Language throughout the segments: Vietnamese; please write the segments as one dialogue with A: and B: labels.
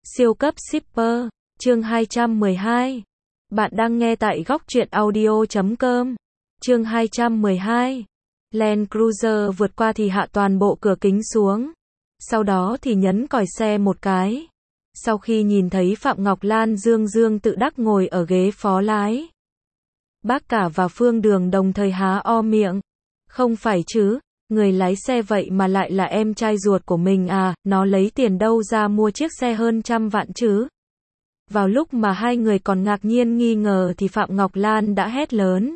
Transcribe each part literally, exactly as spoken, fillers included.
A: Siêu cấp shipper, chương hai trăm mười hai. Bạn đang nghe tại góc truyện audio chấm com. Chương hai trăm mười hai. Land Cruiser vượt qua thì hạ toàn bộ cửa kính xuống. Sau đó thì nhấn còi xe một cái. Sau khi nhìn thấy Phạm Ngọc Lan dương dương tự đắc ngồi ở ghế phó lái, Bác Cả và Phương Đường đồng thời há o miệng. Không phải chứ, người lái xe vậy mà lại là em trai ruột của mình à, nó lấy tiền đâu ra mua chiếc xe hơn trăm vạn chứ? Vào lúc mà hai người còn ngạc nhiên nghi ngờ thì Phạm Ngọc Lan đã hét lớn.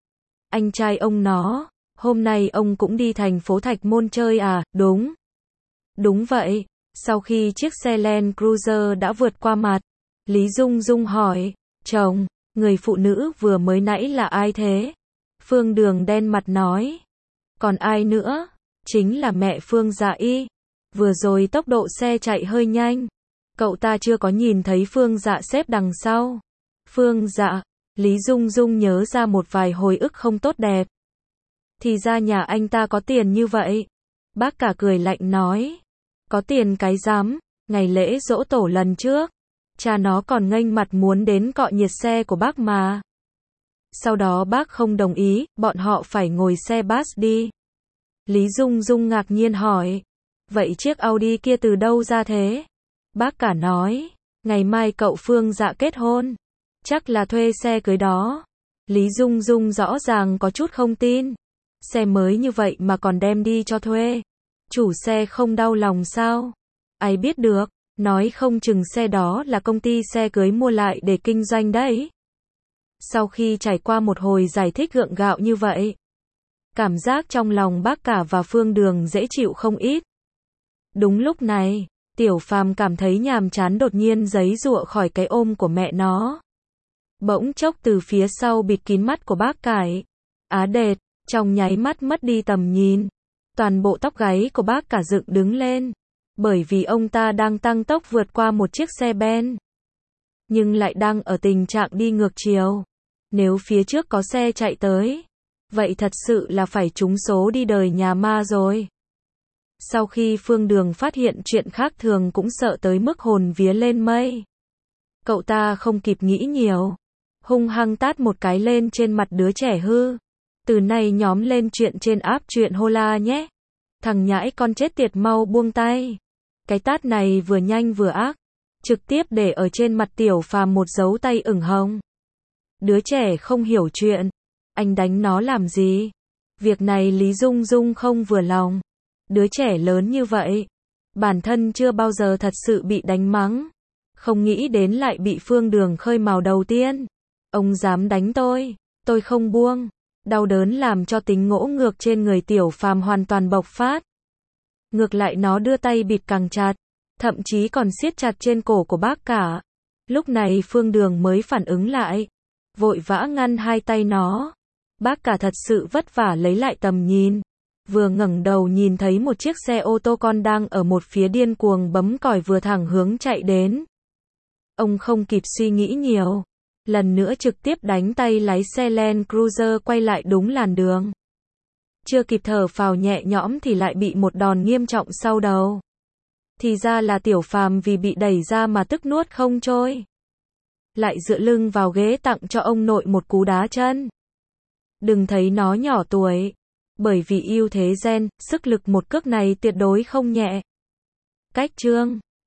A: Anh trai ông nó, hôm nay ông cũng đi thành phố Thạch Môn chơi à, đúng? Đúng vậy. Sau khi chiếc xe Land Cruiser đã vượt qua mặt, Lý Dung Dung hỏi, chồng, người phụ nữ vừa mới nãy là ai thế? Phương Đường đen mặt nói, còn ai nữa? Chính là mẹ Phương Dạ Y. Vừa rồi tốc độ xe chạy hơi nhanh. Cậu ta chưa có nhìn thấy Phương Dạ xếp đằng sau. Phương Dạ, Lý Dung Dung nhớ ra một vài hồi ức không tốt đẹp. Thì ra nhà anh ta có tiền như vậy. Bác Cả cười lạnh nói, có tiền cái rắm, ngày lễ giỗ tổ lần trước, cha nó còn nghênh mặt muốn đến cọ nhiệt xe của bác mà. Sau đó bác không đồng ý, bọn họ phải ngồi xe bus đi. Lý Dung Dung ngạc nhiên hỏi, vậy chiếc Audi kia từ đâu ra thế? Bác Cả nói, ngày mai cậu Phương Dạ kết hôn, chắc là thuê xe cưới đó. Lý Dung Dung rõ ràng có chút không tin, xe mới như vậy mà còn đem đi cho thuê. Chủ xe không đau lòng sao? Ai biết được, nói không chừng xe đó là công ty xe cưới mua lại để kinh doanh đấy. Sau khi trải qua một hồi giải thích gượng gạo như vậy, cảm giác trong lòng Bác Cả và Phương Đường dễ chịu không ít. Đúng lúc này, Tiểu Phàm cảm thấy nhàm chán đột nhiên giãy giụa khỏi cái ôm của mẹ nó. Bỗng chốc từ phía sau bịt kín mắt của Bác Cải. Á đệt, trong nháy mắt mất đi tầm nhìn. Toàn bộ tóc gáy của Bác Cả dựng đứng lên, bởi vì ông ta đang tăng tốc vượt qua một chiếc xe ben, nhưng lại đang ở tình trạng đi ngược chiều. Nếu phía trước có xe chạy tới, vậy thật sự là phải trúng số đi đời nhà ma rồi. Sau khi Phương Đường phát hiện chuyện khác thường cũng sợ tới mức hồn vía lên mây. Cậu ta không kịp nghĩ nhiều, hung hăng tát một cái lên trên mặt đứa trẻ hư. Từ nay nhóm lên chuyện trên app truyện Hola nhé. Thằng nhãi con chết tiệt mau buông tay. Cái tát này vừa nhanh vừa ác, trực tiếp để ở trên mặt Tiểu Phàm một dấu tay ửng hồng. Đứa trẻ không hiểu chuyện, anh đánh nó làm gì? Việc này Lý Dung Dung không vừa lòng. Đứa trẻ lớn như vậy, bản thân chưa bao giờ thật sự bị đánh mắng, không nghĩ đến lại bị Phương Đường khơi mào đầu tiên. Ông dám đánh tôi, tôi không buông. Đau đớn làm cho tính ngỗ ngược trên người Tiểu Phàm hoàn toàn bộc phát. Ngược lại nó đưa tay bịt càng chặt, thậm chí còn siết chặt trên cổ của Bác Cả. Lúc này Phương Đường mới phản ứng lại, vội vã ngăn hai tay nó. Bác Cả thật sự vất vả lấy lại tầm nhìn, vừa ngẩng đầu nhìn thấy một chiếc xe ô tô con đang ở một phía điên cuồng bấm còi vừa thẳng hướng chạy đến. Ông không kịp suy nghĩ nhiều, lần nữa trực tiếp đánh tay lái xe Land Cruiser quay lại đúng làn đường. Chưa kịp thở phào nhẹ nhõm thì lại bị một đòn nghiêm trọng sau đầu. Thì ra là Tiểu Phàm vì bị đẩy ra mà tức nuốt không trôi, lại dựa lưng vào ghế tặng cho ông nội một cú đá chân. Đừng thấy nó nhỏ tuổi, bởi vì ưu thế gen, sức lực một cước này tuyệt đối không nhẹ. Cách chương